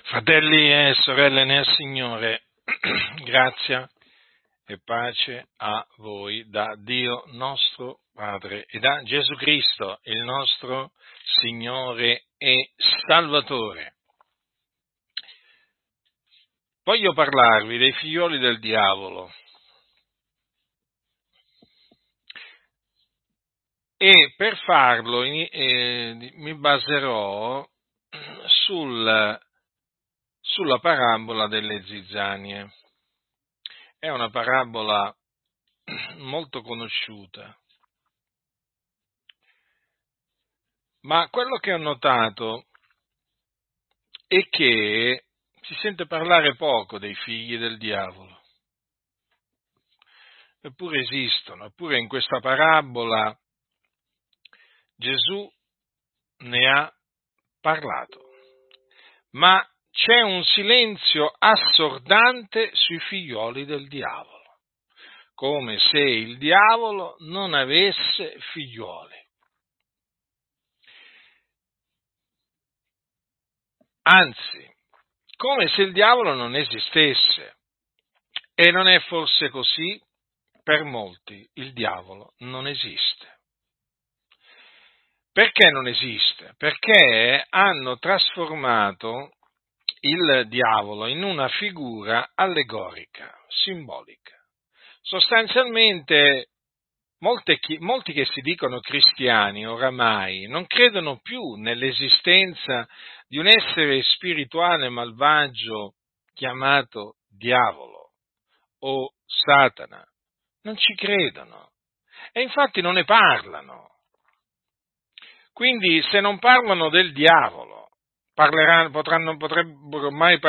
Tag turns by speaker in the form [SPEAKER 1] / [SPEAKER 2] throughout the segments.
[SPEAKER 1] Fratelli e sorelle nel Signore, grazia e pace a voi da Dio nostro Padre e da Gesù Cristo, il nostro Signore e Salvatore. Voglio parlarvi dei figlioli del diavolo e per farlo mi baserò sulla parabola delle zizzanie. È una parabola molto conosciuta, ma quello che ho notato è che si sente parlare poco dei figli del diavolo. Eppure esistono, eppure in questa parabola Gesù ne ha parlato, ma c'è un silenzio assordante sui figlioli del diavolo, come se il diavolo non avesse figlioli. Anzi, come se il diavolo non esistesse. E non è forse così? Per molti il diavolo non esiste. Perché non esiste? Perché hanno trasformato il diavolo in una figura allegorica, simbolica. Sostanzialmente molti che si dicono cristiani oramai non credono più nell'esistenza di un essere spirituale malvagio chiamato diavolo o Satana. Non ci credono e infatti non ne parlano. Quindi se non parlano del diavolo, potrebbero mai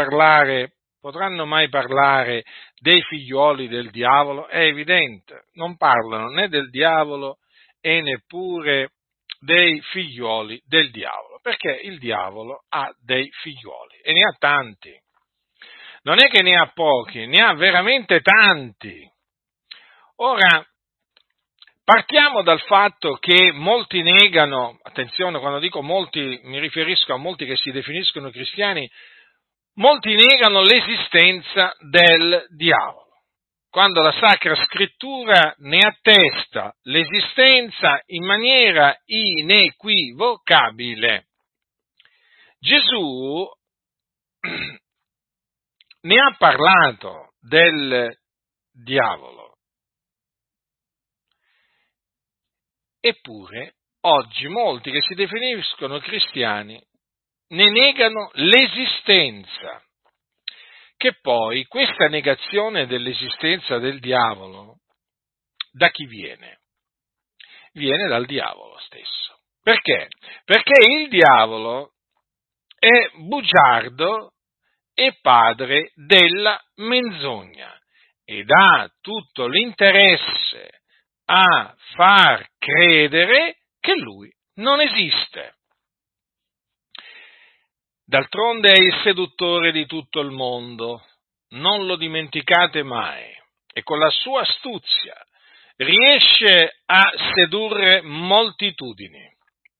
[SPEAKER 1] parlare dei figlioli del diavolo? È evidente, non parlano né del diavolo e neppure dei figlioli del diavolo, perché il diavolo ha dei figlioli e ne ha tanti. Non è che ne ha pochi, ne ha veramente tanti. Ora, partiamo dal fatto che molti negano, attenzione, quando dico molti mi riferisco a molti che si definiscono cristiani, molti negano l'esistenza del diavolo, quando la Sacra Scrittura ne attesta l'esistenza in maniera inequivocabile. Gesù ne ha parlato del diavolo. Eppure, oggi molti che si definiscono cristiani ne negano l'esistenza, che poi questa negazione dell'esistenza del diavolo, da chi viene? Viene dal diavolo stesso. Perché? Perché il diavolo è bugiardo e padre della menzogna ed ha tutto l'interesse a far credere che lui non esiste. D'altronde è il seduttore di tutto il mondo, non lo dimenticate mai, e con la sua astuzia riesce a sedurre moltitudini.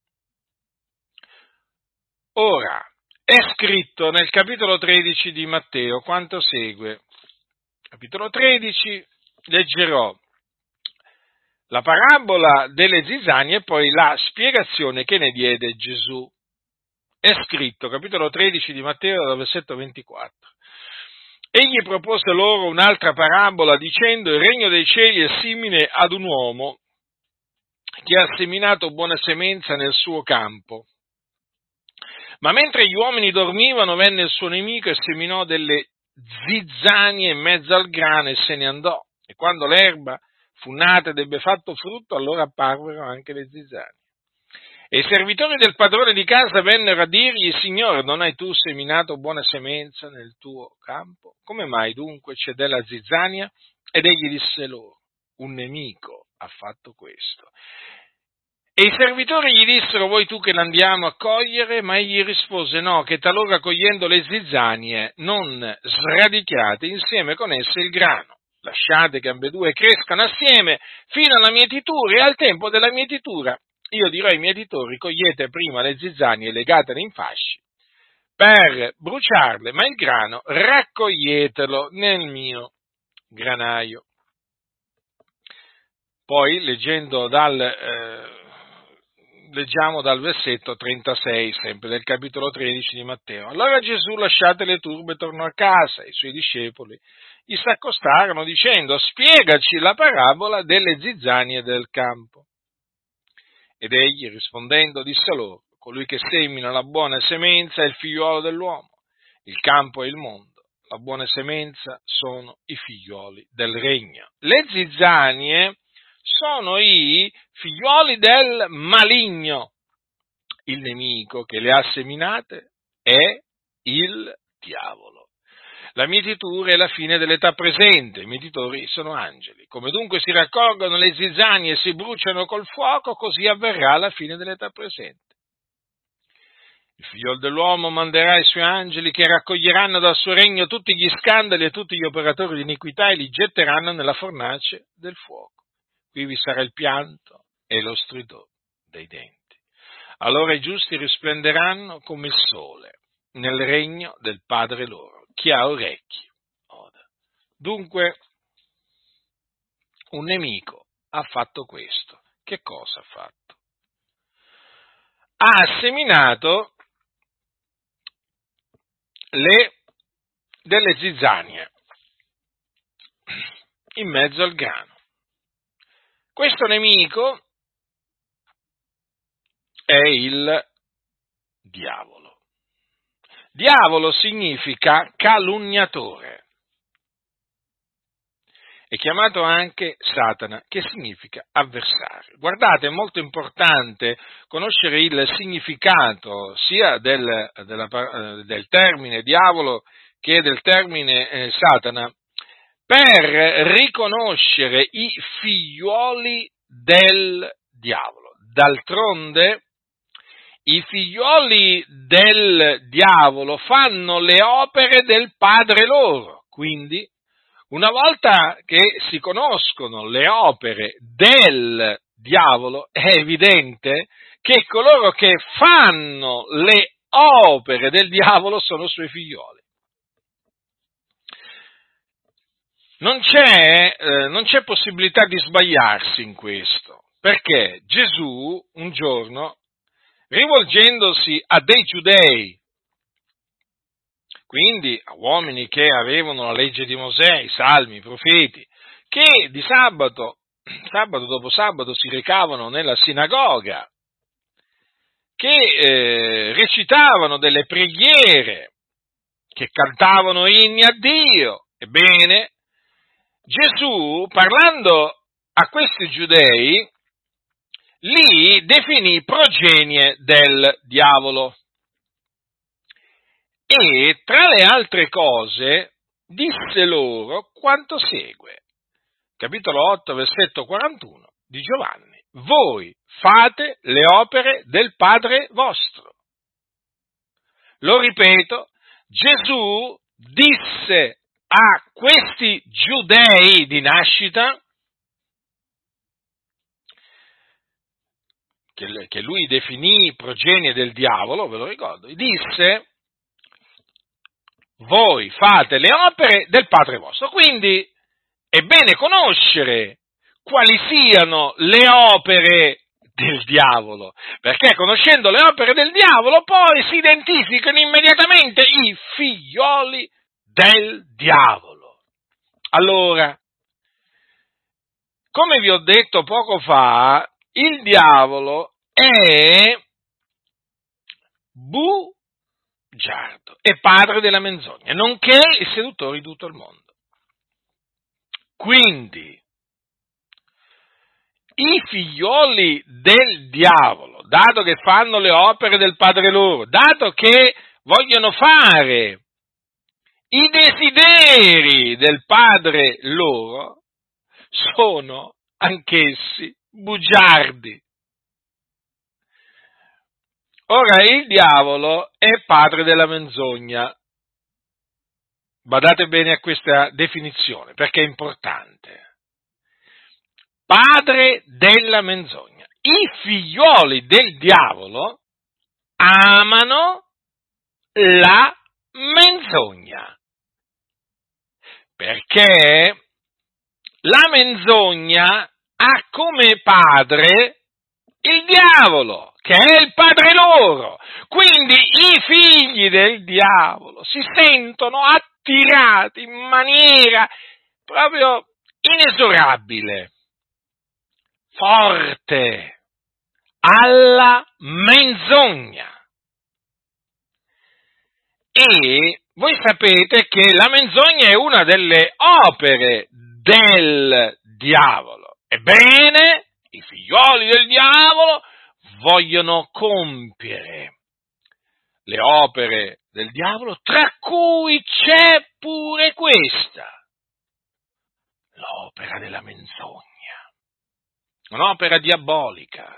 [SPEAKER 1] Ora, è scritto nel capitolo 13 di Matteo quanto segue. Capitolo 13, leggerò la parabola delle zizzanie e poi la spiegazione che ne diede Gesù. È scritto, capitolo 13 di Matteo, dal versetto 24. Egli propose loro un'altra parabola dicendo: il regno dei cieli è simile ad un uomo che ha seminato buona semenza nel suo campo. Ma mentre gli uomini dormivano, venne il suo nemico e seminò delle zizzanie in mezzo al grano e se ne andò. E quando l'erba fu nata ed ebbe fatto frutto, allora apparvero anche le zizzanie. E i servitori del padrone di casa vennero a dirgli: Signore, non hai tu seminato buona semenza nel tuo campo? Come mai dunque c'è della zizzania? Ed egli disse loro: un nemico ha fatto questo. E i servitori gli dissero: vuoi tu che l'andiamo a cogliere? Ma egli rispose: no, che talora cogliendo le zizzanie non sradichiate insieme con esse il grano. Lasciate che ambedue crescano assieme fino alla mietitura, e al tempo della mietitura io dirò ai mietitori: cogliete prima le zizzanie e legatele in fasci, per bruciarle, ma il grano raccoglietelo nel mio granaio. Poi, leggiamo dal versetto 36, sempre del capitolo 13 di Matteo. Allora Gesù, lasciate le turbe, tornò a casa. I suoi discepoli gli s'accostarono dicendo: spiegaci la parabola delle zizzanie del campo. Ed egli, rispondendo, disse loro: colui che semina la buona semenza è il figliuolo dell'uomo. Il campo è il mondo. La buona semenza sono i figliuoli del regno. Le zizzanie sono i figliuoli del maligno. Il nemico che le ha seminate è il diavolo. La mietitura è la fine dell'età presente, i mietitori sono angeli. Come dunque si raccolgono le zizzanie e si bruciano col fuoco, così avverrà alla fine dell'età presente. Il figlio dell'uomo manderà i suoi angeli che raccoglieranno dal suo regno tutti gli scandali e tutti gli operatori di iniquità e li getteranno nella fornace del fuoco. Qui vi sarà il pianto e lo stridore dei denti. Allora i giusti risplenderanno come il sole nel regno del Padre loro. Chi ha orecchi oda. Dunque, un nemico ha fatto questo. Che cosa ha fatto? Ha seminato delle zizzanie in mezzo al grano. Questo nemico è il diavolo. Diavolo significa calunniatore. È chiamato anche Satana, che significa avversario. Guardate, è molto importante conoscere il significato sia del termine diavolo che del termine Satana, per riconoscere i figliuoli del diavolo. D'altronde, i figliuoli del diavolo fanno le opere del padre loro, quindi una volta che si conoscono le opere del diavolo, è evidente che coloro che fanno le opere del diavolo sono suoi figlioli. Non c'è possibilità di sbagliarsi in questo, perché Gesù un giorno, rivolgendosi a dei giudei, quindi a uomini che avevano la legge di Mosè, i salmi, i profeti, che di sabato dopo sabato si recavano nella sinagoga, che recitavano delle preghiere, che cantavano inni a Dio. Ebbene, Gesù, parlando a questi giudei, li definì progenie del diavolo. E tra le altre cose disse loro quanto segue. Capitolo 8, versetto 41 di Giovanni. Voi fate le opere del Padre vostro. Lo ripeto, Gesù disse a questi giudei di nascita, che lui definì progenie del diavolo, ve lo ricordo, disse: voi fate le opere del Padre vostro. Quindi è bene conoscere quali siano le opere del diavolo, perché conoscendo le opere del diavolo poi si identificano immediatamente i figlioli del diavolo. Allora, come vi ho detto poco fa, il diavolo è bugiardo, è padre della menzogna, nonché il seduttore di tutto il mondo. Quindi, i figlioli del diavolo, dato che fanno le opere del padre loro, dato che vogliono fare i desideri del padre loro, sono anch'essi bugiardi. Ora, il diavolo è padre della menzogna. Badate bene a questa definizione, perché è importante. Padre della menzogna. I figlioli del diavolo amano la menzogna. Perché la menzogna ha come padre il diavolo, che è il padre loro. Quindi i figli del diavolo si sentono attirati in maniera proprio inesorabile, forte, alla menzogna. E voi sapete che la menzogna è una delle opere del diavolo. Ebbene, i figlioli del diavolo vogliono compiere le opere del diavolo, tra cui c'è pure questa, l'opera della menzogna, un'opera diabolica.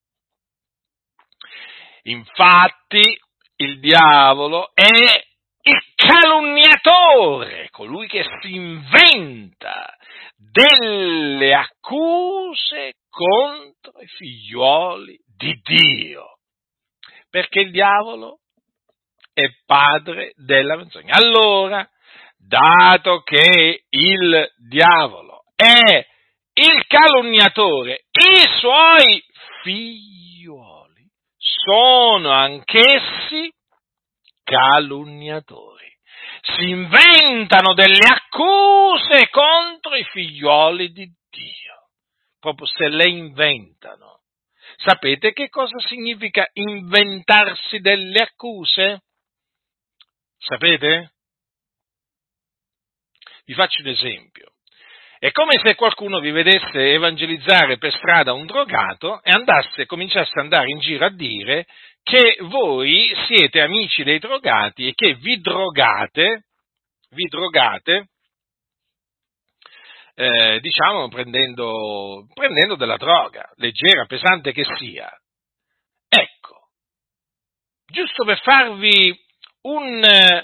[SPEAKER 1] Infatti, il diavolo è il calunniatore, colui che si inventa delle accuse contro i figlioli di Dio, perché il diavolo è padre della menzogna. Allora, dato che il diavolo è il calunniatore, i suoi figlioli sono anch'essi calunniatori. Si inventano delle accuse contro i figlioli di Dio, proprio se le inventano. Sapete che cosa significa inventarsi delle accuse? Sapete? Vi faccio un esempio. È come se qualcuno vi vedesse evangelizzare per strada un drogato e cominciasse ad andare in giro a dire che voi siete amici dei drogati e che vi drogate, diciamo, prendendo della droga, leggera, pesante che sia. Ecco, giusto per farvi un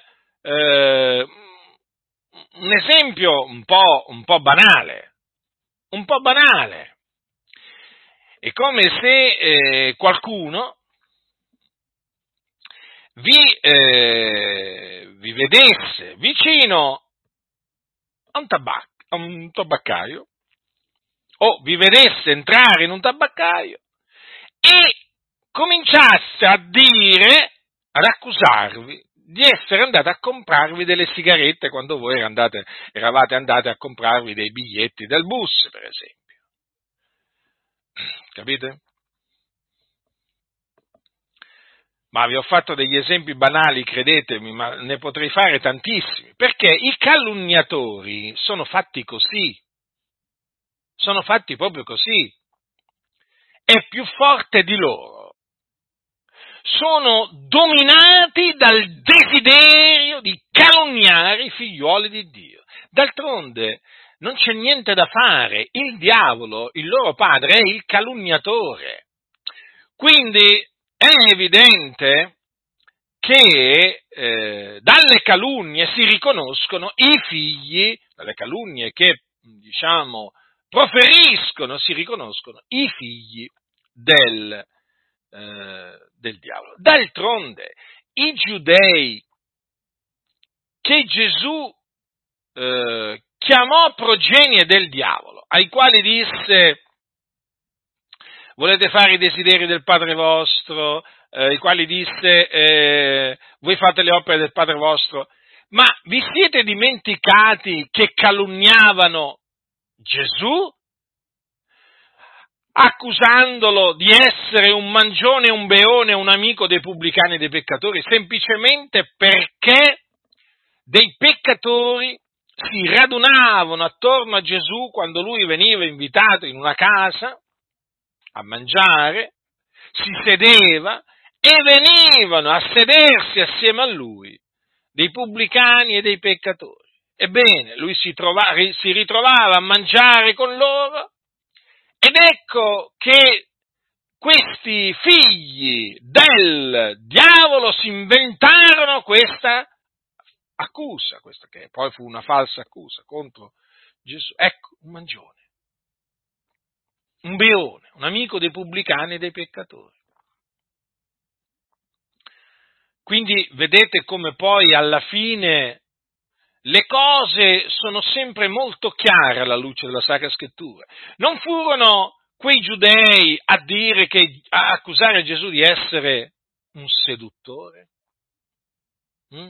[SPEAKER 1] esempio un po' banale. È come se qualcuno vi vedesse vicino a un tabaccaio, o vi vedesse entrare in un tabaccaio e cominciasse ad accusarvi di essere andati a comprarvi delle sigarette quando voi eravate andati a comprarvi dei biglietti del bus, per esempio. Capite? Ma vi ho fatto degli esempi banali, credetemi, ma ne potrei fare tantissimi, perché i calunniatori sono fatti così, sono fatti proprio così, è più forte di loro, sono dominati dal desiderio di calunniare i figliuoli di Dio. D'altronde non c'è niente da fare, il diavolo, il loro padre, è il calunniatore, quindi è evidente che dalle calunnie si riconoscono i figli, dalle calunnie che, diciamo, proferiscono, si riconoscono i figli del diavolo. D'altronde, i giudei che Gesù chiamò progenie del diavolo, ai quali disse: volete fare i desideri del Padre vostro, i quali disse, voi fate le opere del Padre vostro, ma vi siete dimenticati che calunniavano Gesù, accusandolo di essere un mangione, un beone, un amico dei pubblicani e dei peccatori, semplicemente perché dei peccatori si radunavano attorno a Gesù quando lui veniva invitato in una casa a mangiare, si sedeva e venivano a sedersi assieme a lui dei pubblicani e dei peccatori. Ebbene, lui si ritrovava a mangiare con loro ed ecco che questi figli del diavolo si inventarono questa accusa, questa che poi fu una falsa accusa contro Gesù. Ecco, un mangione, un beone, un amico dei pubblicani e dei peccatori. Quindi vedete come poi alla fine le cose sono sempre molto chiare alla luce della Sacra Scrittura. Non furono quei giudei a accusare Gesù di essere un seduttore? Mm?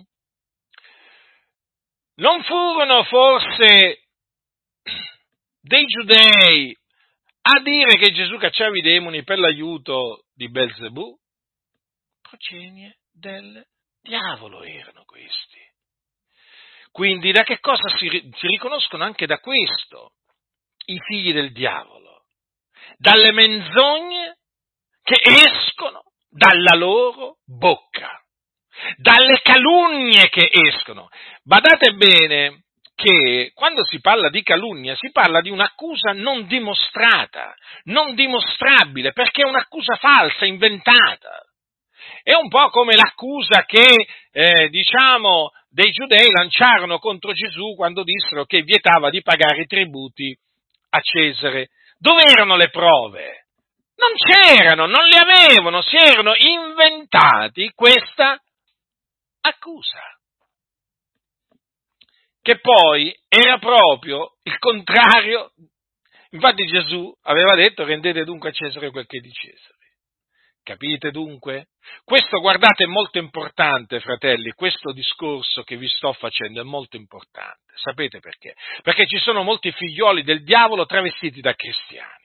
[SPEAKER 1] Non furono forse dei giudei a dire che Gesù cacciava i demoni per l'aiuto di Belzebù? Progenie del diavolo erano questi. Quindi da che cosa si riconoscono anche da questo i figli del diavolo? Dalle menzogne che escono dalla loro bocca, dalle calunnie che escono. Badate bene che quando si parla di calunnia si parla di un'accusa non dimostrata, non dimostrabile, perché è un'accusa falsa, inventata. È un po' come l'accusa che, dei giudei lanciarono contro Gesù quando dissero che vietava di pagare i tributi a Cesare. Dove erano le prove? Non c'erano, non le avevano, si erano inventati questa accusa, che poi era proprio il contrario. Infatti Gesù aveva detto: rendete dunque a Cesare quel che è di Cesare. Capite dunque? Questo, guardate, è molto importante, fratelli, questo discorso che vi sto facendo è molto importante. Sapete perché? Perché ci sono molti figlioli del diavolo travestiti da cristiani.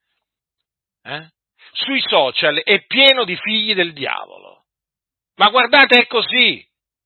[SPEAKER 1] Sui social è pieno di figli del diavolo. Ma guardate, è così.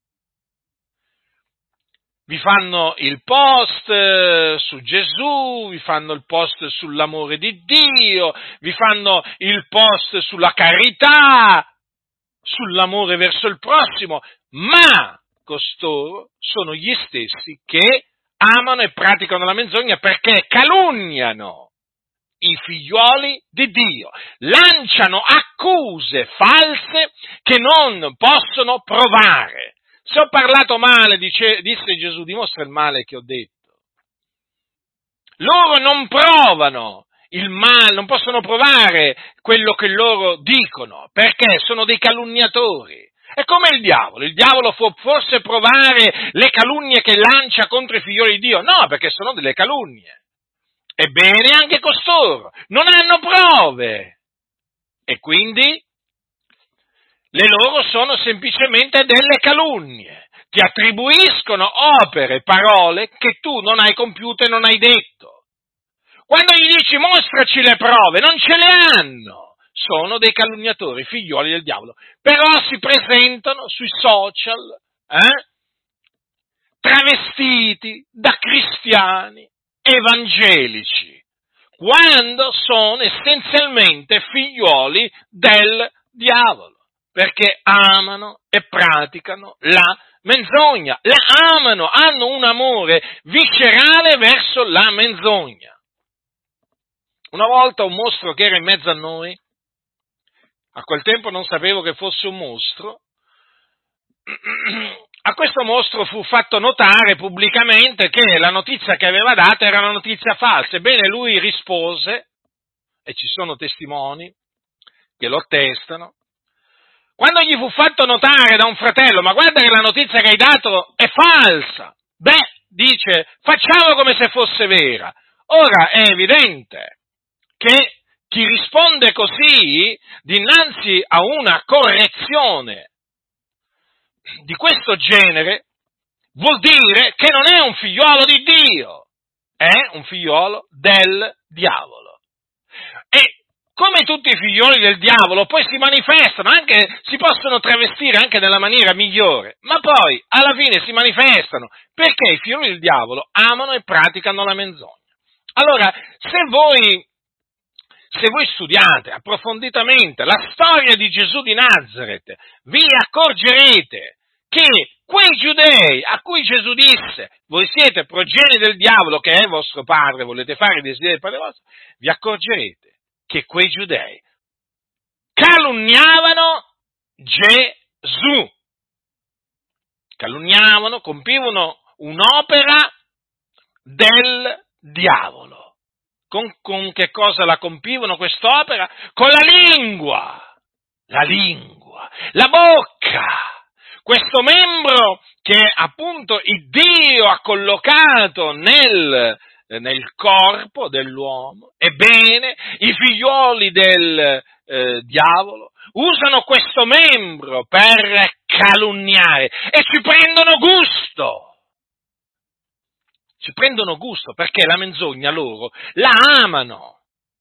[SPEAKER 1] Vi fanno il post su Gesù, vi fanno il post sull'amore di Dio, vi fanno il post sulla carità, sull'amore verso il prossimo, ma costoro sono gli stessi che amano e praticano la menzogna perché calunniano i figlioli di Dio, lanciano accuse false che non possono provare. Se ho parlato male, disse Gesù, dimostra il male che ho detto. Loro non provano il male, non possono provare quello che loro dicono, perché sono dei calunniatori. È come il diavolo può forse provare le calunnie che lancia contro i figlioli di Dio? No, perché sono delle calunnie. Ebbene, anche costoro non hanno prove, e quindi le loro sono semplicemente delle calunnie, ti attribuiscono opere, parole che tu non hai compiuto e non hai detto. Quando gli dici mostraci le prove, non ce le hanno, sono dei calunniatori, figlioli del diavolo, però si presentano sui social, travestiti da cristiani evangelici, quando sono essenzialmente figlioli del diavolo. Perché amano e praticano la menzogna, la amano, hanno un amore viscerale verso la menzogna. Una volta un mostro che era in mezzo a noi, a quel tempo non sapevo che fosse un mostro, a questo mostro fu fatto notare pubblicamente che la notizia che aveva data era una notizia falsa. Ebbene, lui rispose, e ci sono testimoni che lo attestano. Quando gli fu fatto notare da un fratello: ma guarda che la notizia che hai dato è falsa, dice, facciamo come se fosse vera. Ora è evidente che chi risponde così dinanzi a una correzione di questo genere vuol dire che non è un figliolo di Dio, è un figliolo del diavolo. E come tutti i figlioli del diavolo, poi si manifestano, si possono travestire anche nella maniera migliore, ma poi alla fine si manifestano, perché i figlioli del diavolo amano e praticano la menzogna. Allora, se voi studiate approfonditamente la storia di Gesù di Nazaret, vi accorgerete che quei giudei a cui Gesù disse: voi siete progenie del diavolo che è vostro padre, volete fare i desideri del padre vostro, vi accorgerete che quei giudei calunniavano Gesù, compivano un'opera del diavolo. Con che cosa la compivano quest'opera? Con la lingua, la bocca, questo membro che appunto il Dio ha collocato nel corpo dell'uomo. Ebbene, i figlioli del diavolo usano questo membro per calunniare e ci prendono gusto perché la menzogna loro la amano.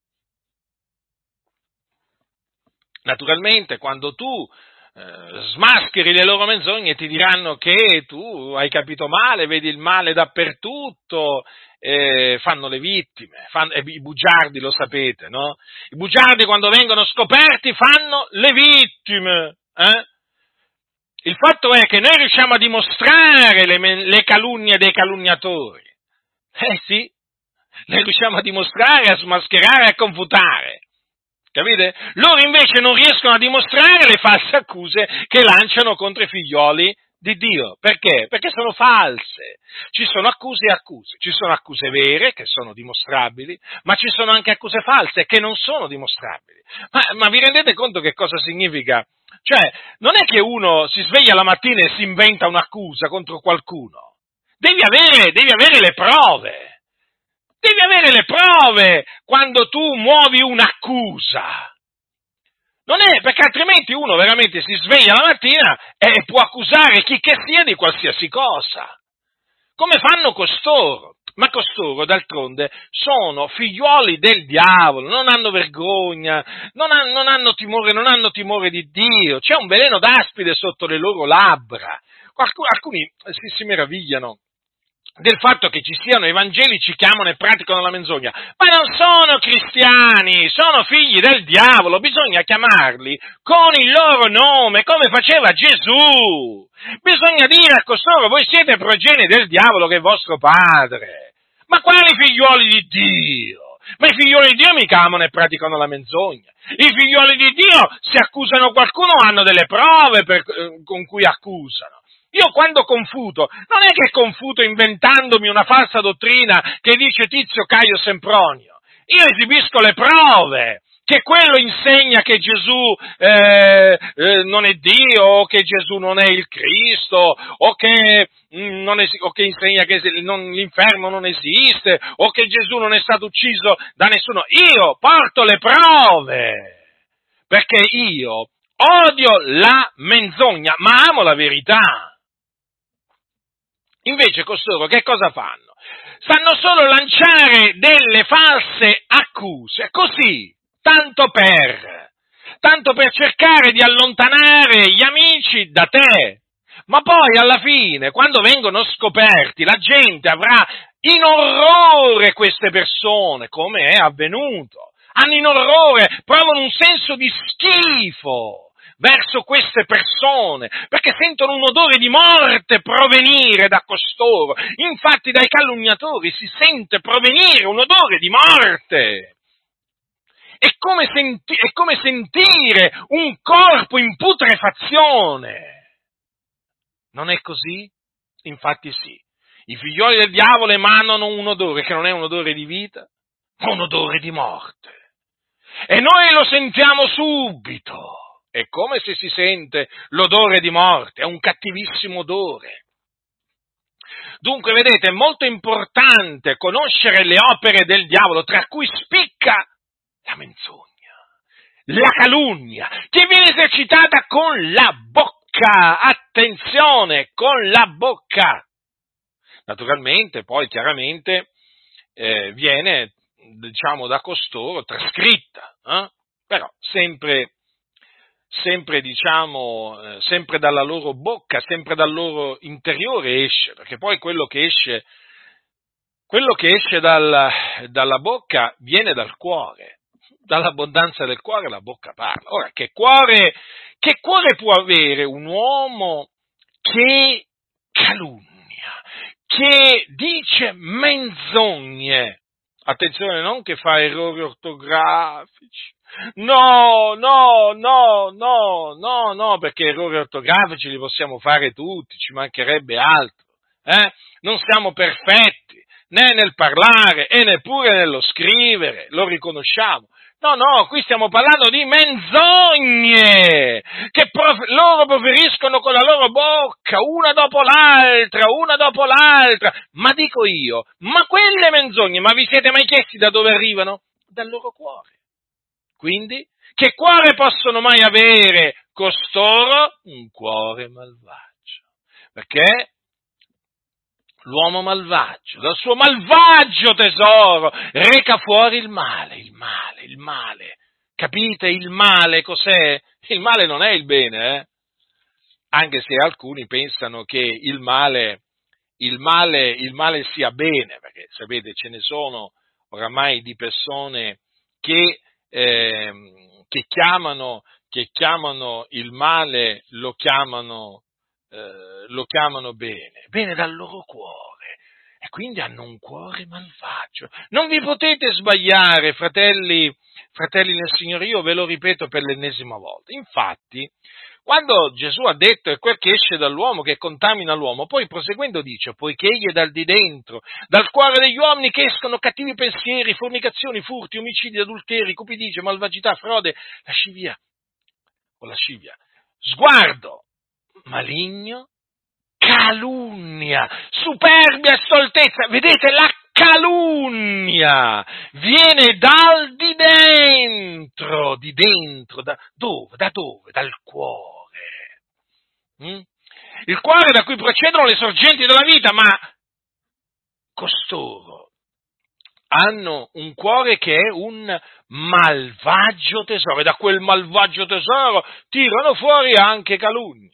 [SPEAKER 1] Naturalmente, quando tu smascheri le loro menzogne, ti diranno che tu hai capito male, vedi il male dappertutto, fanno le vittime, i bugiardi lo sapete, no? I bugiardi quando vengono scoperti fanno le vittime, Il fatto è che noi riusciamo a dimostrare le calunnie dei calunniatori, sì, le riusciamo a dimostrare, a smascherare e a confutare. Capite? Loro invece non riescono a dimostrare le false accuse che lanciano contro i figlioli di Dio. Perché? Perché sono false. Ci sono accuse e accuse. Ci sono accuse vere, che sono dimostrabili, ma ci sono anche accuse false, che non sono dimostrabili. Ma vi rendete conto che cosa significa? Cioè, non è che uno si sveglia la mattina e si inventa un'accusa contro qualcuno. Devi avere le prove. Devi avere le prove quando tu muovi un'accusa. Non è, perché altrimenti uno veramente si sveglia la mattina e può accusare chi che sia di qualsiasi cosa. Come fanno costoro? Ma costoro, d'altronde, sono figliuoli del diavolo, non hanno vergogna, non hanno timore di Dio, c'è un veleno d'aspide sotto le loro labbra. Alcuni si meravigliano del fatto che ci siano evangelici che amano e praticano la menzogna, ma non sono cristiani, sono figli del diavolo, bisogna chiamarli con il loro nome, come faceva Gesù. Bisogna dire a costoro: voi siete progenie del diavolo che è vostro padre. Ma quali figliuoli di Dio? Ma i figlioli di Dio mica amano e praticano la menzogna. I figlioli di Dio, se accusano qualcuno, hanno delle prove con cui accusano. Io quando confuto, non è che confuto inventandomi una falsa dottrina che dice Tizio, Caio, Sempronio. Io esibisco le prove, che quello insegna che Gesù non è Dio, o che Gesù non è il Cristo, o che insegna che l'inferno non esiste, o che Gesù non è stato ucciso da nessuno. Io porto le prove, perché io odio la menzogna, ma amo la verità. Invece costoro che cosa fanno? Sanno solo lanciare delle false accuse, così, tanto per cercare di allontanare gli amici da te. Ma poi alla fine, quando vengono scoperti, la gente avrà in orrore queste persone, come è avvenuto. Hanno in orrore, provano un senso di schifo verso queste persone, perché sentono un odore di morte provenire da costoro. Infatti dai calunniatori si sente provenire un odore di morte. È come sentire un corpo in putrefazione. Non è così? Infatti sì. I figlioli del diavolo emanano un odore che non è un odore di vita, ma un odore di morte. E noi lo sentiamo subito. È come se si sente l'odore di morte, è un cattivissimo odore. Dunque, vedete, è molto importante conoscere le opere del diavolo, tra cui spicca la menzogna, la calunnia, che viene esercitata con la bocca. Attenzione, con la bocca. Naturalmente, poi, chiaramente, viene, da costoro trascritta, però sempre dalla loro bocca, sempre dal loro interiore esce, perché poi quello che esce dalla bocca viene dal cuore, dall'abbondanza del cuore la bocca parla. Ora, che cuore può avere un uomo che calunnia, che dice menzogne? Attenzione, non che fa errori ortografici. No, perché errori ortografici li possiamo fare tutti, ci mancherebbe altro. Non siamo perfetti, né nel parlare e neppure nello scrivere, lo riconosciamo. No, qui stiamo parlando di menzogne, che loro proferiscono con la loro bocca, una dopo l'altra. Ma dico io, ma quelle menzogne, ma vi siete mai chiesti da dove arrivano? Dal loro cuore. Quindi, che cuore possono mai avere costoro? Un cuore malvagio. Perché l'uomo malvagio, dal suo malvagio tesoro, reca fuori il male. Capite il male cos'è? Il male non è il bene, anche se alcuni pensano che il male sia bene, perché sapete ce ne sono oramai di persone che, che chiamano il male, lo chiamano bene dal loro cuore, e quindi hanno un cuore malvagio. Non vi potete sbagliare, fratelli nel Signore, io ve lo ripeto per l'ennesima volta. Infatti, quando Gesù ha detto è quel che esce dall'uomo che contamina l'uomo, poi proseguendo dice, poiché egli è dal di dentro, dal cuore degli uomini che escono cattivi pensieri, fornicazioni, furti, omicidi, adulteri, cupidigia, malvagità, frode, lascivia, sguardo maligno, calunnia, superbia e stoltezza. Vedete, la calunnia viene dal di dentro, da dove? Dal cuore. Il cuore da cui procedono le sorgenti della vita, ma costoro hanno un cuore che è un malvagio tesoro, e da quel malvagio tesoro tirano fuori anche calunnie.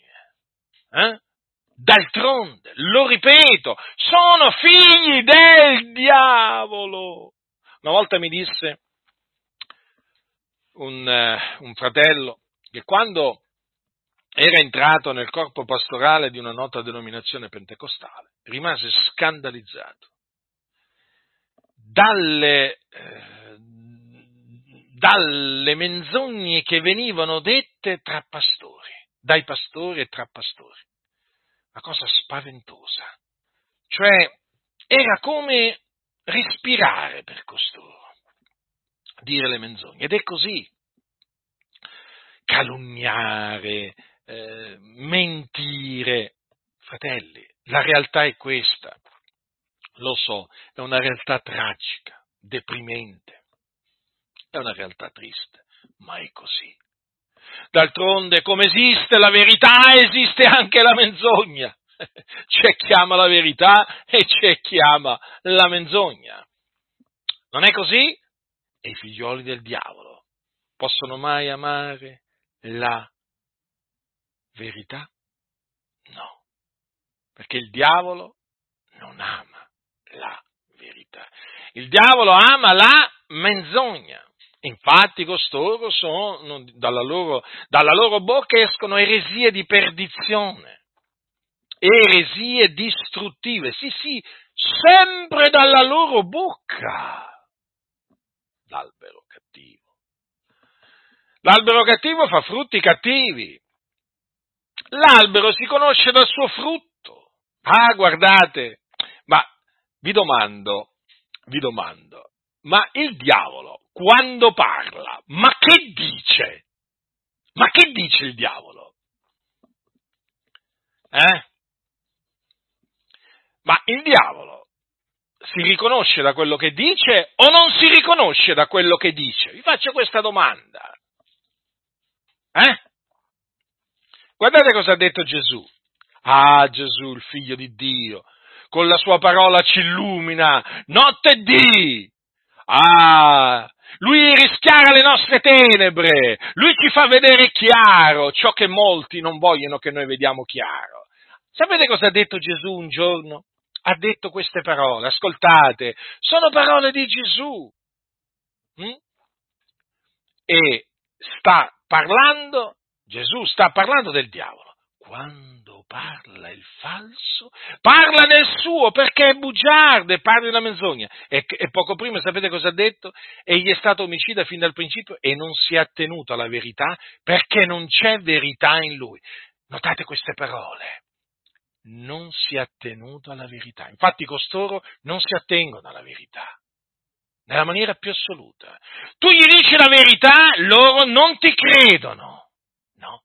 [SPEAKER 1] D'altronde, lo ripeto, sono figli del diavolo. Una volta mi disse un fratello che quando era entrato nel corpo pastorale di una nota denominazione pentecostale, rimase scandalizzato dalle menzogne che venivano dette dai pastori e tra pastori. Una cosa spaventosa. Cioè, era come respirare per costoro, dire le menzogne. Ed è così. Calunniare, mentire. Fratelli, la realtà è questa. Lo so, è una realtà tragica, deprimente, è una realtà triste, ma è così. D'altronde, come esiste la verità, esiste anche la menzogna. C'è chi ama la verità e c'è chi ama la menzogna. Non è così? E i figlioli del diavolo possono mai amare la verità? No, perché il diavolo non ama la verità. Il diavolo ama la menzogna. Infatti costoro dalla loro bocca escono eresie di perdizione, eresie distruttive, sì, sempre dalla loro bocca. L'albero cattivo fa frutti cattivi. L'albero si conosce dal suo frutto. Guardate, ma vi domando, ma il diavolo quando parla, ma che dice? Ma che dice il diavolo? Ma il diavolo si riconosce da quello che dice o non si riconosce da quello che dice? Vi faccio questa domanda. Guardate cosa ha detto Gesù. Gesù, il figlio di Dio, con la sua parola ci illumina notte e dì. Lui rischiara le nostre tenebre, lui ci fa vedere chiaro ciò che molti non vogliono che noi vediamo chiaro. Sapete cosa ha detto Gesù un giorno? Ha detto queste parole, ascoltate, sono parole di Gesù. E Gesù sta parlando del diavolo. Quando parla il falso, parla nel suo, perché è bugiardo e parla della menzogna. E poco prima sapete cosa ha detto? Egli è stato omicida fin dal principio e non si è attenuto alla verità, perché non c'è verità in lui. Notate queste parole. Non si è attenuto alla verità. Infatti costoro non si attengono alla verità. nella maniera più assoluta. Tu gli dici la verità, loro non ti credono. No.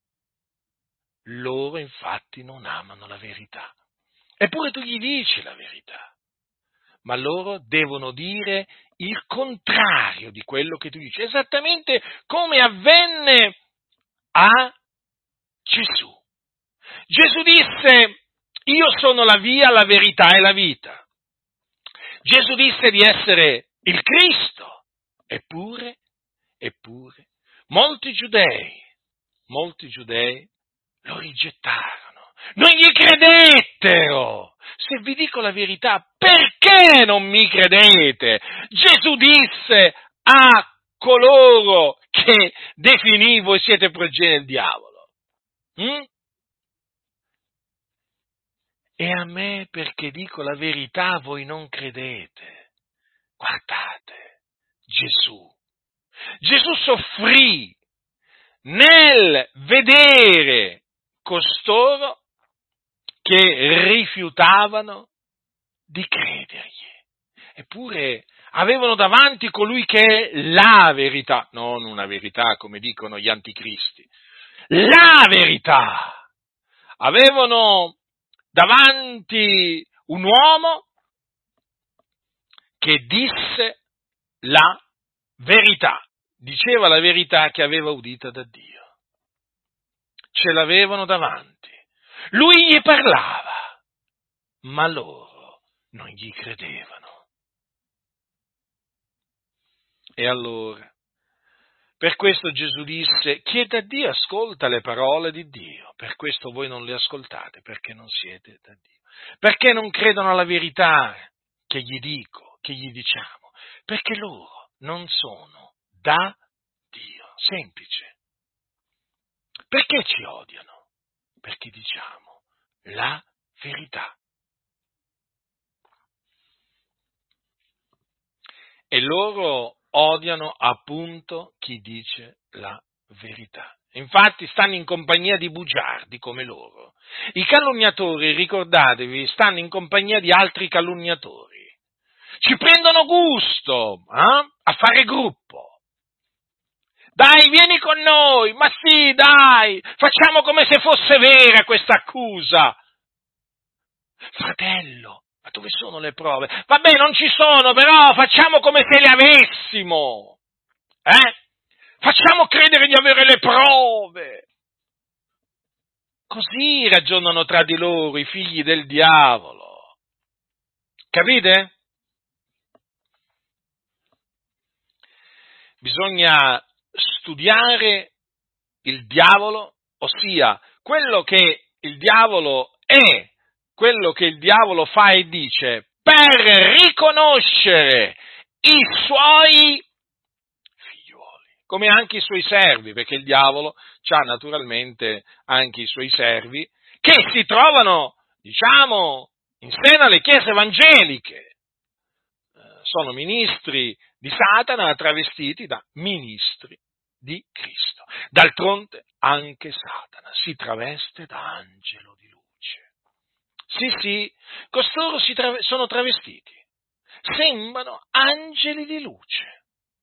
[SPEAKER 1] Loro infatti non amano la verità. Eppure tu gli dici la verità. Ma loro devono dire il contrario di quello che tu dici. Esattamente come avvenne a Gesù. Gesù disse: io sono la via, la verità e la vita. Gesù disse di essere il Cristo, eppure, molti giudei lo rigettarono, non gli credettero. Se vi dico la verità, perché non mi credete? Gesù disse a coloro che definì voi siete progenie del diavolo. E a me, perché dico la verità, voi non credete. Guardate, Gesù soffrì nel vedere costoro che rifiutavano di credergli. Eppure avevano davanti colui che è la verità, non una verità come dicono gli anticristi, la verità. Avevano davanti un uomo che disse la verità, diceva la verità che aveva udita da Dio. Ce l'avevano davanti. Lui gli parlava, ma loro non gli credevano. E allora, per questo Gesù disse: chiede a Dio, ascolta le parole di Dio, per questo voi non le ascoltate, perché non siete da Dio. Perché non credono alla verità che gli dico, che gli diciamo? Perché loro non sono da Dio. Semplice. Perché ci odiano? Perché diciamo la verità. E loro odiano appunto chi dice la verità. Infatti stanno in compagnia di bugiardi come loro. I calunniatori, ricordatevi, stanno in compagnia di altri calunniatori. Ci prendono gusto a fare gruppo. Dai, vieni con noi, ma sì, dai, facciamo come se fosse vera questa accusa. Fratello, ma dove sono le prove? Vabbè, non ci sono, però facciamo come se le avessimo. Facciamo credere di avere le prove. Così ragionano tra di loro i figli del diavolo. Capite? Bisogna studiare il diavolo, ossia quello che il diavolo è, quello che il diavolo fa e dice, per riconoscere i suoi figlioli, come anche i suoi servi, perché il diavolo ha naturalmente anche i suoi servi, che si trovano, in seno alle chiese evangeliche. Sono ministri di Satana travestiti da ministri di Cristo. D'altronde anche Satana si traveste da angelo di luce. Sì, costoro sono travestiti, sembrano angeli di luce,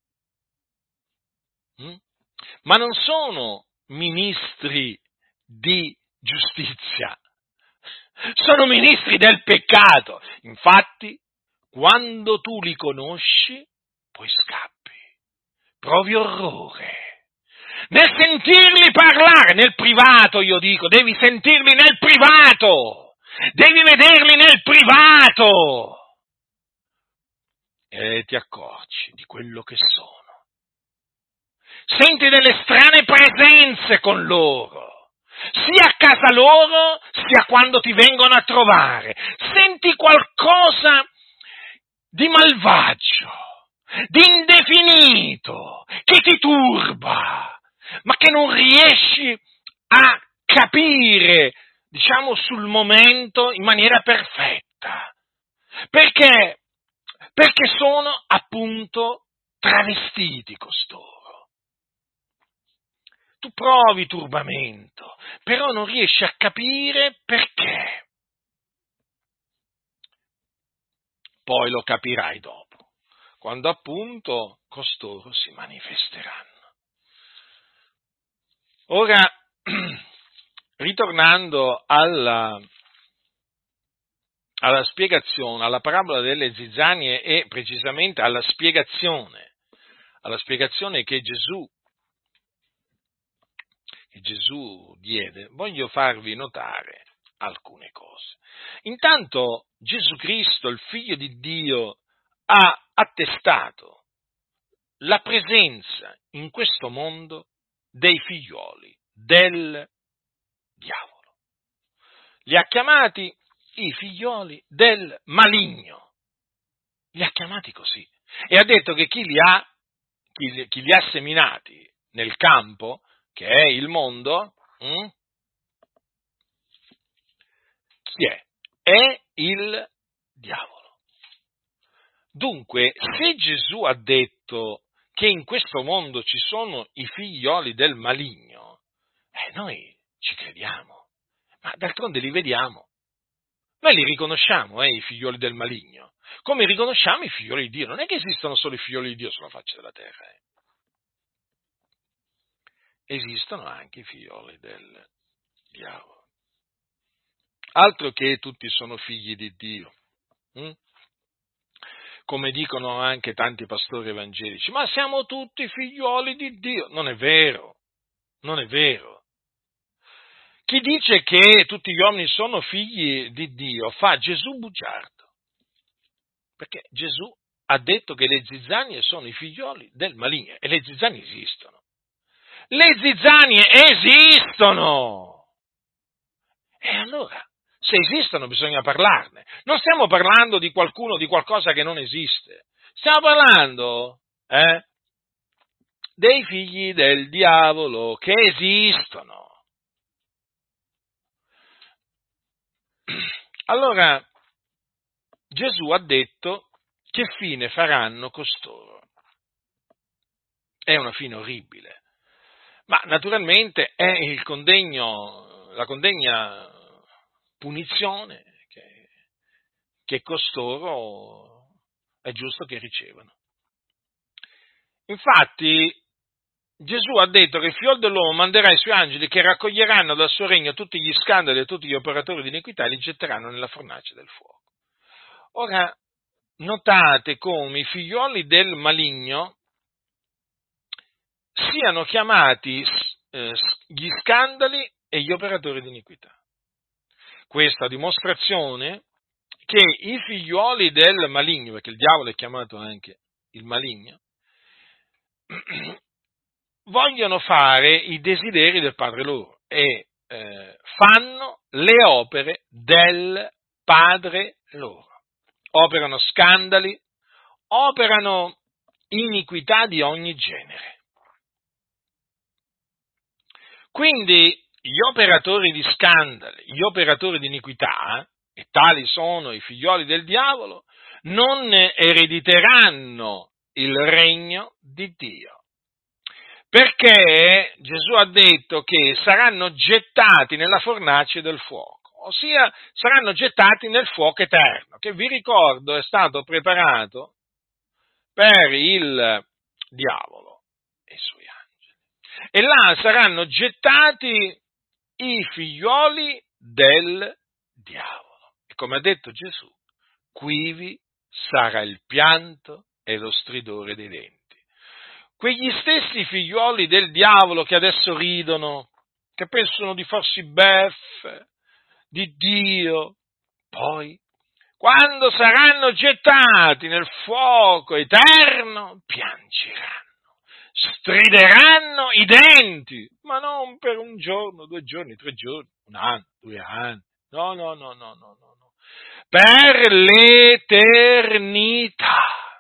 [SPEAKER 1] ma non sono ministri di giustizia, sono ministri del peccato. Infatti, quando tu li conosci, poi scappi, provi orrore. Nel sentirli parlare, nel privato io dico, devi sentirli nel privato, devi vederli nel privato e ti accorgi di quello che sono. Senti delle strane presenze con loro, sia a casa loro, sia quando ti vengono a trovare. Senti qualcosa di malvagio, di indefinito, che ti turba, ma che non riesci a capire, sul momento in maniera perfetta. Perché? Perché sono appunto travestiti costoro. Tu provi turbamento, però non riesci a capire perché. Poi lo capirai dopo, quando appunto costoro si manifesteranno. Ora, ritornando alla spiegazione, alla parabola delle zizzanie e precisamente alla spiegazione che Gesù diede, voglio farvi notare alcune cose. Intanto Gesù Cristo, il Figlio di Dio, ha attestato la presenza in questo mondo dei figlioli del diavolo. Li ha chiamati i figlioli del maligno. Li ha chiamati così. E ha detto che chi li ha seminati nel campo, che è il mondo, chi è? È il diavolo. Dunque, se Gesù ha detto che in questo mondo ci sono i figlioli del maligno, noi ci crediamo, ma d'altronde li vediamo. Noi li riconosciamo, i figlioli del maligno, come riconosciamo i figlioli di Dio. Non è che esistono solo i figlioli di Dio sulla faccia della terra. Esistono anche i figlioli del diavolo. Altro che tutti sono figli di Dio. Come dicono anche tanti pastori evangelici, ma siamo tutti figlioli di Dio. Non è vero, non è vero. Chi dice che tutti gli uomini sono figli di Dio fa Gesù bugiardo, perché Gesù ha detto che le zizzanie sono i figlioli del maligno e le zizzanie esistono. Le zizzanie esistono! E allora, se esistono bisogna parlarne. Non stiamo parlando di qualcuno, di qualcosa che non esiste. Stiamo parlando dei figli del diavolo che esistono. Allora, Gesù ha detto che fine faranno costoro. È una fine orribile, ma naturalmente è la condegna punizione che costoro è giusto che ricevano. Infatti, Gesù ha detto che il figlio dell'uomo manderà i suoi angeli che raccoglieranno dal suo regno tutti gli scandali e tutti gli operatori di iniquità e li getteranno nella fornace del fuoco. Ora, notate come i figlioli del maligno siano chiamati gli scandali e gli operatori di iniquità. Questa dimostrazione che i figlioli del maligno, perché il diavolo è chiamato anche il maligno, vogliono fare i desideri del padre loro e fanno le opere del padre loro. Operano scandali, operano iniquità di ogni genere. Quindi gli operatori di scandali, gli operatori di iniquità, e tali sono i figlioli del diavolo, non erediteranno il regno di Dio. Perché Gesù ha detto che saranno gettati nella fornace del fuoco, ossia saranno gettati nel fuoco eterno, che vi ricordo è stato preparato per il diavolo e i suoi angeli. E là saranno gettati i figlioli del diavolo. E come ha detto Gesù, quivi sarà il pianto e lo stridore dei denti. Quegli stessi figlioli del diavolo che adesso ridono, che pensano di farsi beffe di Dio, poi, quando saranno gettati nel fuoco eterno, piangeranno, strideranno i denti, ma non per un giorno, 2 giorni, 3 giorni, 1 anno, 2 anni, no, per l'eternità,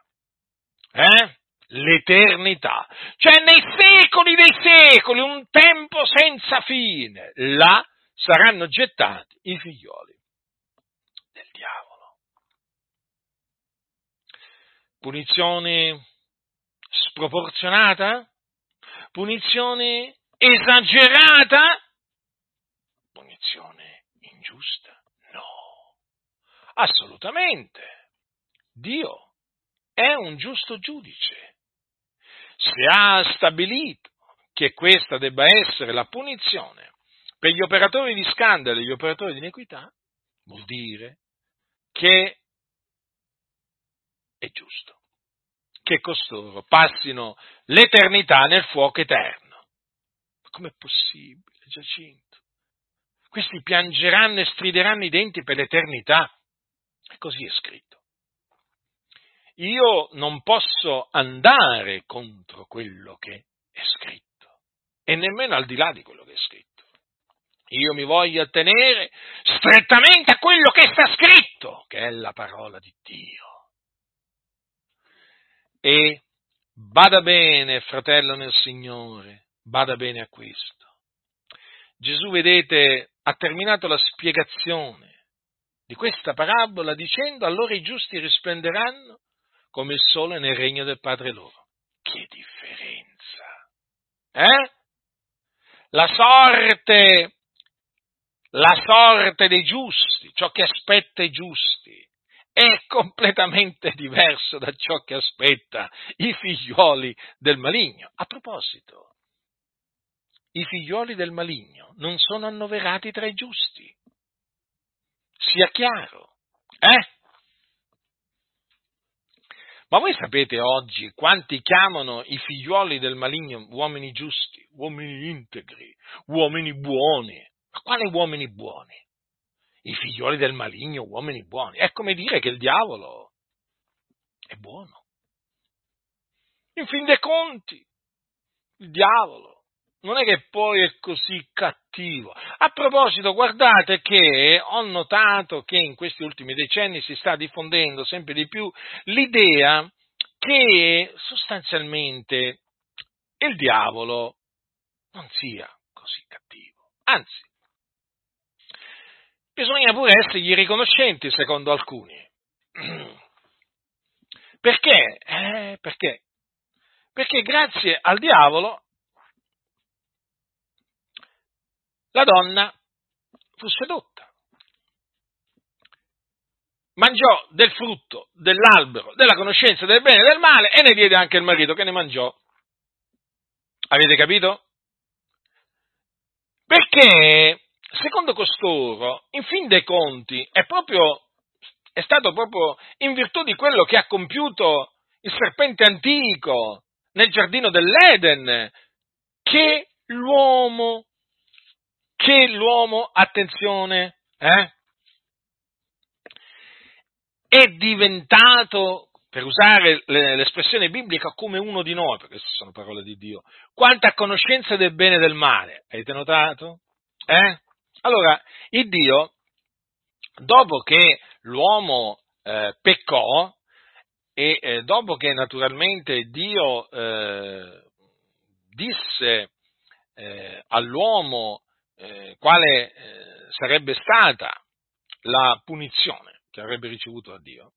[SPEAKER 1] l'eternità, cioè nei secoli dei secoli, un tempo senza fine, là saranno gettati i figlioli del diavolo. Punizione sproporzionata? Punizione esagerata? Punizione ingiusta? No, assolutamente. Dio è un giusto giudice. Se ha stabilito che questa debba essere la punizione per gli operatori di scandalo e gli operatori di iniquità, vuol dire che è giusto che costoro passino l'eternità nel fuoco eterno. Ma com'è possibile, Giacinto? Questi piangeranno e strideranno i denti per l'eternità. E così è scritto. Io non posso andare contro quello che è scritto, e nemmeno al di là di quello che è scritto. Io mi voglio attenere strettamente a quello che sta scritto, che è la parola di Dio. E bada bene, fratello nel Signore, bada bene a questo. Gesù, vedete, ha terminato la spiegazione di questa parabola dicendo: allora i giusti risplenderanno come il sole nel regno del Padre loro. Che differenza! La sorte dei giusti, ciò che aspetta i giusti, è completamente diverso da ciò che aspetta i figlioli del maligno. A proposito, i figlioli del maligno non sono annoverati tra i giusti. Sia chiaro, Ma voi sapete oggi quanti chiamano i figlioli del maligno uomini giusti, uomini integri, uomini buoni? Ma quali uomini buoni? I figlioli del maligno, uomini buoni. È come dire che il diavolo è buono. In fin dei conti, il diavolo non è che poi è così cattivo. A proposito, guardate che ho notato che in questi ultimi decenni si sta diffondendo sempre di più l'idea che sostanzialmente il diavolo non sia così cattivo. Anzi, bisogna pure essergli riconoscenti, secondo alcuni. Perché? Perché? Perché grazie al diavolo la donna fu sedotta, mangiò del frutto dell'albero della conoscenza del bene e del male e ne diede anche il marito che ne mangiò. Avete capito? Perché, secondo costoro, in fin dei conti, è stato proprio in virtù di quello che ha compiuto il serpente antico nel giardino dell'Eden che l'uomo, attenzione, è diventato, per usare l'espressione biblica, come uno di noi, perché queste sono parole di Dio. Quanta conoscenza del bene e del male, avete notato? Allora, il Dio, dopo che l'uomo peccò, e dopo che naturalmente Dio disse all'uomo quale sarebbe stata la punizione che avrebbe ricevuto da Dio,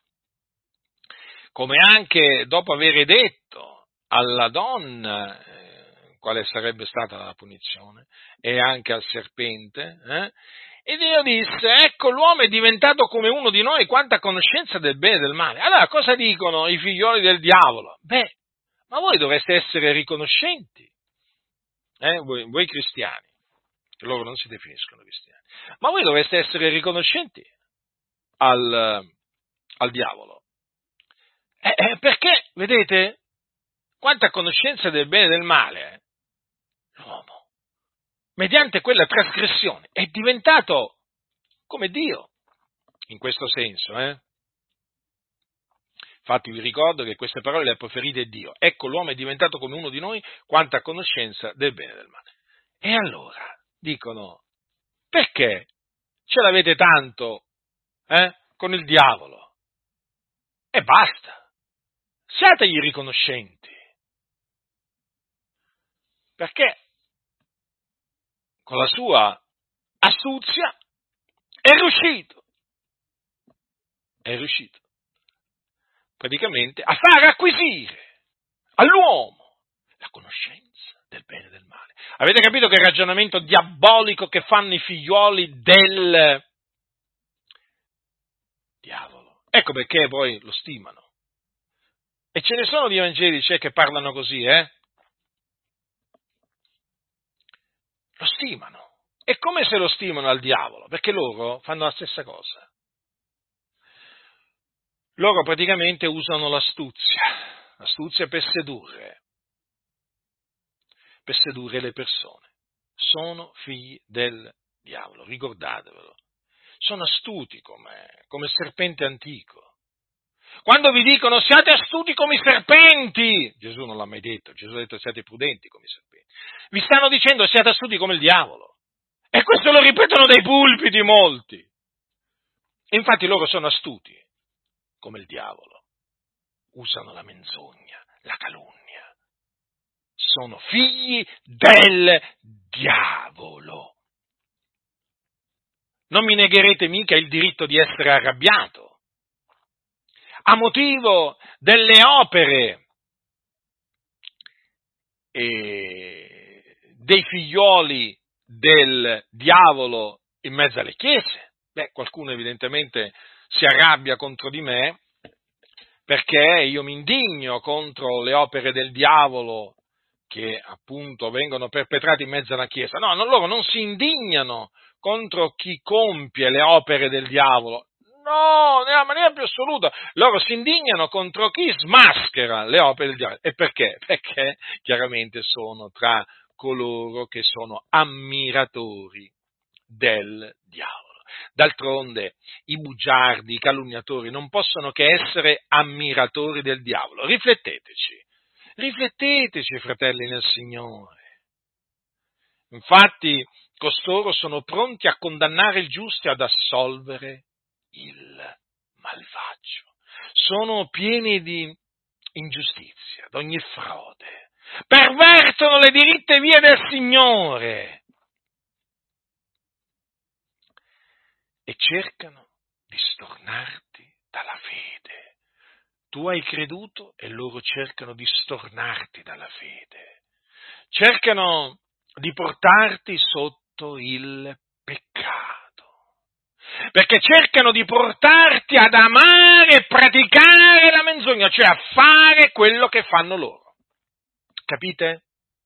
[SPEAKER 1] come anche dopo aver detto alla donna quale sarebbe stata la punizione, e anche al serpente, e Dio disse: ecco, l'uomo è diventato come uno di noi, quanta conoscenza del bene e del male. Allora, cosa dicono i figlioli del diavolo? Ma voi dovreste essere riconoscenti, voi cristiani, che loro non si definiscono cristiani, ma voi dovreste essere riconoscenti al diavolo. Perché, vedete, quanta conoscenza del bene e del male, l'uomo, mediante quella trasgressione, è diventato come Dio, in questo senso, Infatti vi ricordo che queste parole le ha proferite Dio. Ecco, l'uomo è diventato come uno di noi, quanta conoscenza del bene e del male. E allora, dicono, perché ce l'avete tanto, con il diavolo? E basta, siategli riconoscenti. Perché con la sua astuzia è riuscito praticamente a far acquisire all'uomo la conoscenza del bene e del male. Avete capito che il ragionamento diabolico che fanno i figlioli del diavolo? Ecco perché poi lo stimano. E ce ne sono di evangelici che parlano così, Lo stimano. È come se lo stimano al diavolo, perché loro fanno la stessa cosa. Loro praticamente usano l'astuzia per sedurre le persone. Sono figli del diavolo, ricordatevelo. Sono astuti come il serpente antico. Quando vi dicono siate astuti come i serpenti, Gesù non l'ha mai detto, Gesù ha detto siate prudenti come i serpenti, vi stanno dicendo siate astuti come il diavolo. E questo lo ripetono dai pulpiti molti. E infatti loro sono astuti come il diavolo, usano la menzogna, la calunnia. Sono figli del diavolo. Non mi negherete mica il diritto di essere arrabbiato a motivo delle opere dei figlioli del diavolo in mezzo alle chiese. Qualcuno evidentemente si arrabbia contro di me perché io mi indigno contro le opere del diavolo che appunto vengono perpetrate in mezzo alla Chiesa. No, loro non si indignano contro chi compie le opere del diavolo. No, nella maniera più assoluta. Loro si indignano contro chi smaschera le opere del diavolo. E perché? Perché chiaramente sono tra coloro che sono ammiratori del diavolo. D'altronde i bugiardi, i calunniatori non possono che essere ammiratori del diavolo. Rifletteteci, fratelli nel Signore. Infatti, costoro sono pronti a condannare il giusto e ad assolvere il malvagio. Sono pieni di ingiustizia, di ogni frode. Pervertono le diritte vie del Signore. E cercano di stornarti dalla fede. Tu hai creduto e loro cercano di stornarti dalla fede. Cercano di portarti sotto il peccato. Perché cercano di portarti ad amare e praticare la menzogna, cioè a fare quello che fanno loro. Capite?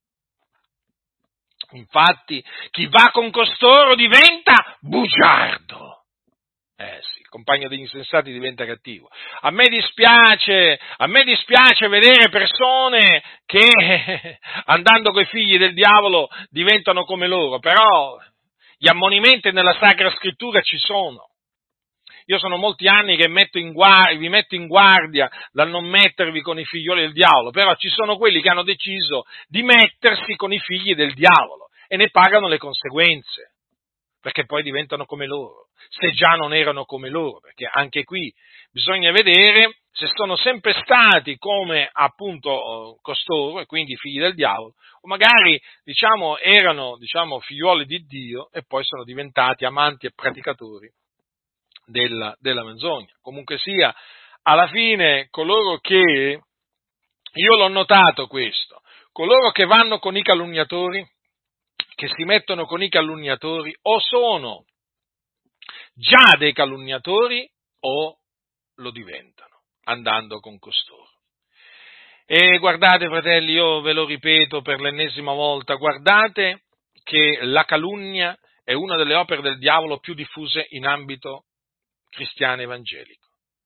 [SPEAKER 1] Infatti, chi va con costoro diventa bugiardo. Sì, il compagno degli insensati diventa cattivo. A me dispiace vedere persone che andando coi figli del diavolo diventano come loro, però gli ammonimenti nella Sacra Scrittura ci sono. Io sono molti anni che vi metto in guardia dal non mettervi con i figlioli del diavolo, però ci sono quelli che hanno deciso di mettersi con i figli del diavolo e ne pagano le conseguenze, perché poi diventano come loro, se già non erano come loro, perché anche qui bisogna vedere se sono sempre stati come appunto costoro, e quindi figli del diavolo, o magari erano figliuoli di Dio e poi sono diventati amanti e praticatori della menzogna. Comunque sia, alla fine coloro che, io l'ho notato questo, coloro che vanno con i calunniatori, che si mettono con i calunniatori, o sono già dei calunniatori o lo diventano, andando con costoro. E guardate, fratelli, io ve lo ripeto per l'ennesima volta, guardate che la calunnia è una delle opere del diavolo più diffuse in ambito cristiano evangelico.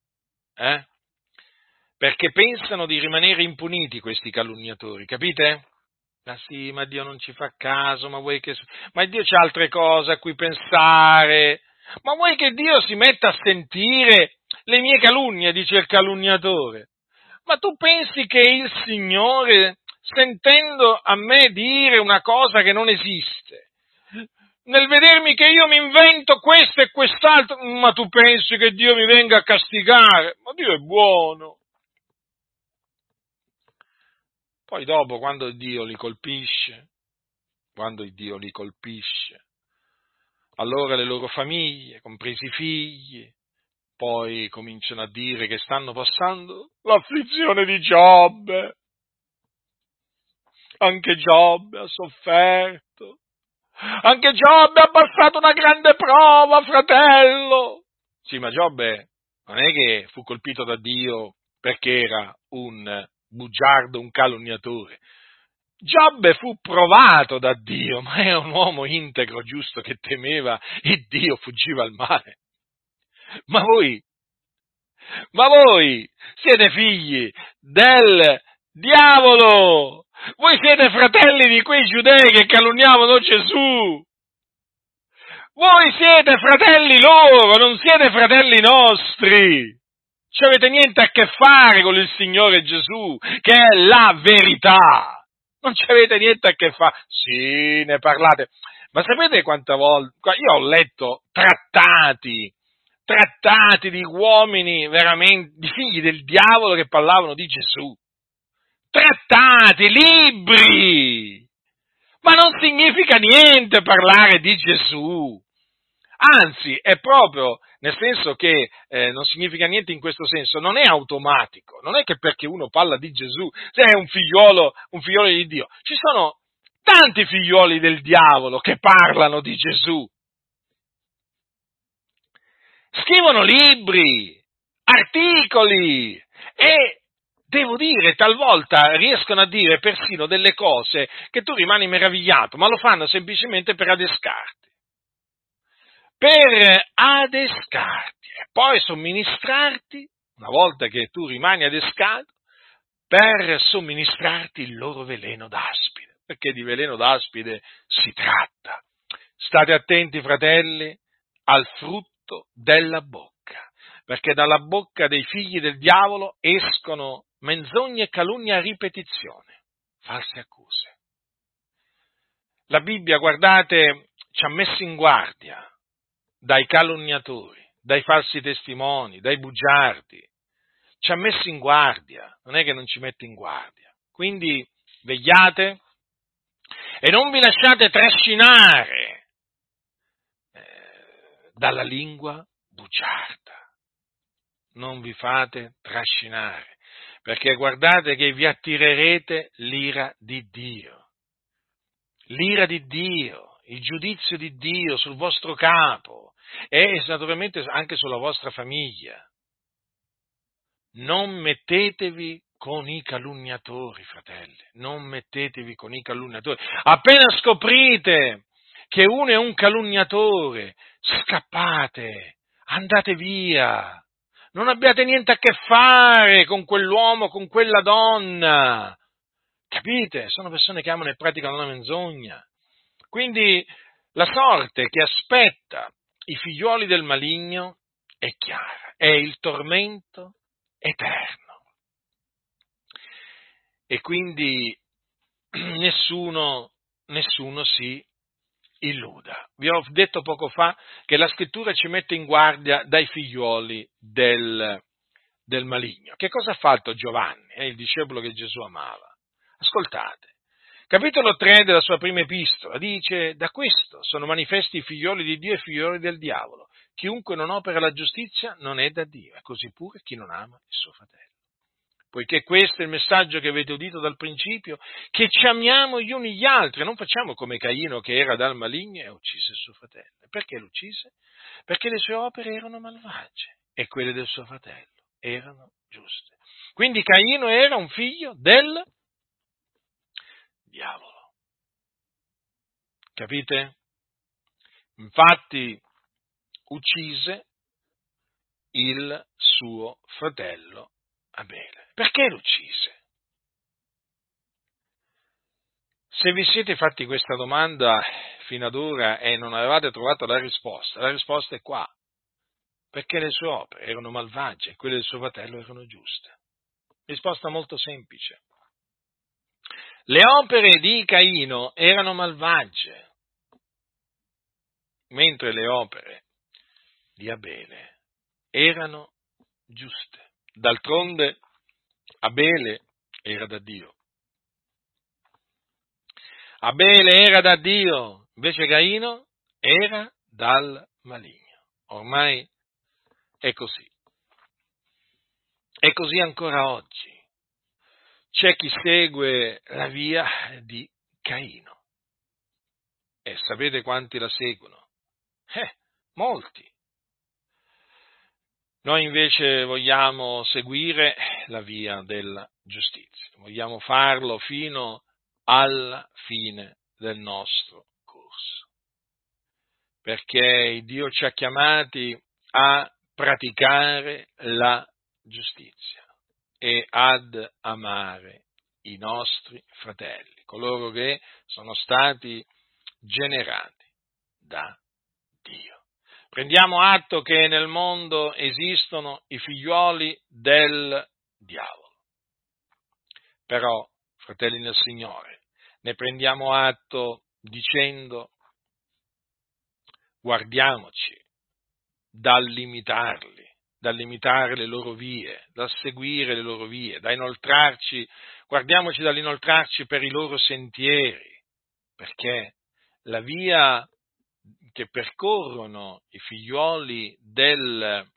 [SPEAKER 1] Perché pensano di rimanere impuniti questi calunniatori, capite? Ma sì, ma Dio non ci fa caso, ma Dio c'ha altre cose a cui pensare. Ma vuoi che Dio si metta a sentire le mie calunnie, dice il calunniatore? Ma tu pensi che il Signore, sentendo a me dire una cosa che non esiste, nel vedermi che io mi invento questo e quest'altro, ma tu pensi che Dio mi venga a castigare? Ma Dio è buono. Poi dopo, quando Dio li colpisce, allora le loro famiglie, compresi i figli, poi cominciano a dire che stanno passando l'afflizione di Giobbe. Anche Giobbe ha sofferto. Anche Giobbe ha passato una grande prova, fratello. Sì, ma Giobbe non è che fu colpito da Dio perché era un bugiardo, un calunniatore. Giobbe fu provato da Dio, ma era un uomo integro, giusto, che temeva il Dio, fuggiva al male. Ma voi, ma voi siete figli del diavolo! Voi siete fratelli di quei giudei che calunniavano Gesù! Voi siete fratelli loro, non siete fratelli nostri! Ci avete niente a che fare con il Signore Gesù, che è la verità! Non ci avete niente a che fare. Sì, ne parlate. Ma sapete quante volte? Io ho letto trattati di uomini veramente, di figli del diavolo che parlavano di Gesù. Trattati, libri! Ma non significa niente parlare di Gesù. Anzi, è proprio nel senso che non significa niente in questo senso, non è automatico, non è che perché uno parla di Gesù, se è un figliolo di Dio. Ci sono tanti figlioli del diavolo che parlano di Gesù. Scrivono libri, articoli e, devo dire, talvolta riescono a dire persino delle cose che tu rimani meravigliato, ma lo fanno semplicemente per adescarti. E poi somministrarti, una volta che tu rimani adescato, per somministrarti il loro veleno d'aspide, perché di veleno d'aspide si tratta. State attenti, fratelli, al frutto della bocca, perché dalla bocca dei figli del diavolo escono menzogne e calunnie a ripetizione, false accuse. La Bibbia, guardate, ci ha messo in guardia dai calunniatori, dai falsi testimoni, dai bugiardi. Ci ha messo in guardia, non è che non ci mette in guardia. Quindi vegliate e non vi lasciate trascinare dalla lingua bugiarda. Non vi fate trascinare, perché guardate che vi attirerete l'ira di Dio. L'ira di Dio, il giudizio di Dio sul vostro capo e naturalmente anche sulla vostra famiglia. Non mettetevi con i calunniatori, fratelli, non mettetevi con i calunniatori. Appena scoprite che uno è un calunniatore, scappate, andate via, non abbiate niente a che fare con quell'uomo, con quella donna. Capite? Sono persone che amano e praticano una menzogna. Quindi la sorte che aspetta i figlioli del maligno è chiara, è il tormento eterno. E quindi nessuno si illuda. Vi ho detto poco fa che la scrittura ci mette in guardia dai figlioli del maligno. Che cosa ha fatto Giovanni, il discepolo che Gesù amava? Ascoltate. Capitolo 3 della sua prima epistola dice: da questo sono manifesti i figlioli di Dio e i figlioli del diavolo. Chiunque non opera la giustizia non è da Dio, e così pure chi non ama il suo fratello. Poiché questo è il messaggio che avete udito dal principio, che ci amiamo gli uni gli altri, non facciamo come Caino che era dal maligno e uccise il suo fratello. Perché lo uccise? Perché le sue opere erano malvagie e quelle del suo fratello erano giuste. Quindi Caino era un figlio del diavolo. Capite? Infatti uccise il suo fratello Abele. Perché lo uccise? Se vi siete fatti questa domanda fino ad ora e non avevate trovato la risposta è qua. Perché le sue opere erano malvagie e quelle del suo fratello erano giuste. Risposta molto semplice. Le opere di Caino erano malvagie, mentre le opere di Abele erano giuste. D'altronde Abele era da Dio. Abele era da Dio, invece Caino era dal maligno. Ormai è così. È così ancora oggi. C'è chi segue la via di Caino. E sapete quanti la seguono? Molti. Noi invece vogliamo seguire la via della giustizia, vogliamo farlo fino alla fine del nostro corso, perché Dio ci ha chiamati a praticare la giustizia e ad amare i nostri fratelli, coloro che sono stati generati da Dio. Prendiamo atto che nel mondo esistono i figliuoli del diavolo, però, fratelli nel Signore, ne prendiamo atto dicendo: guardiamoci dal limitare le loro vie, dal seguire le loro vie, guardiamoci dall'inoltrarci per i loro sentieri, perché la via che percorrono i figliuoli del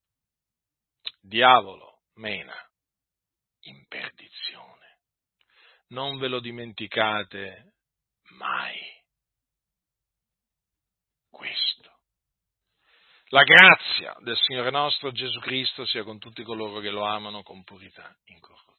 [SPEAKER 1] diavolo mena in perdizione. Non ve lo dimenticate mai questo. La grazia del Signore nostro Gesù Cristo sia con tutti coloro che lo amano con purità incorrotta.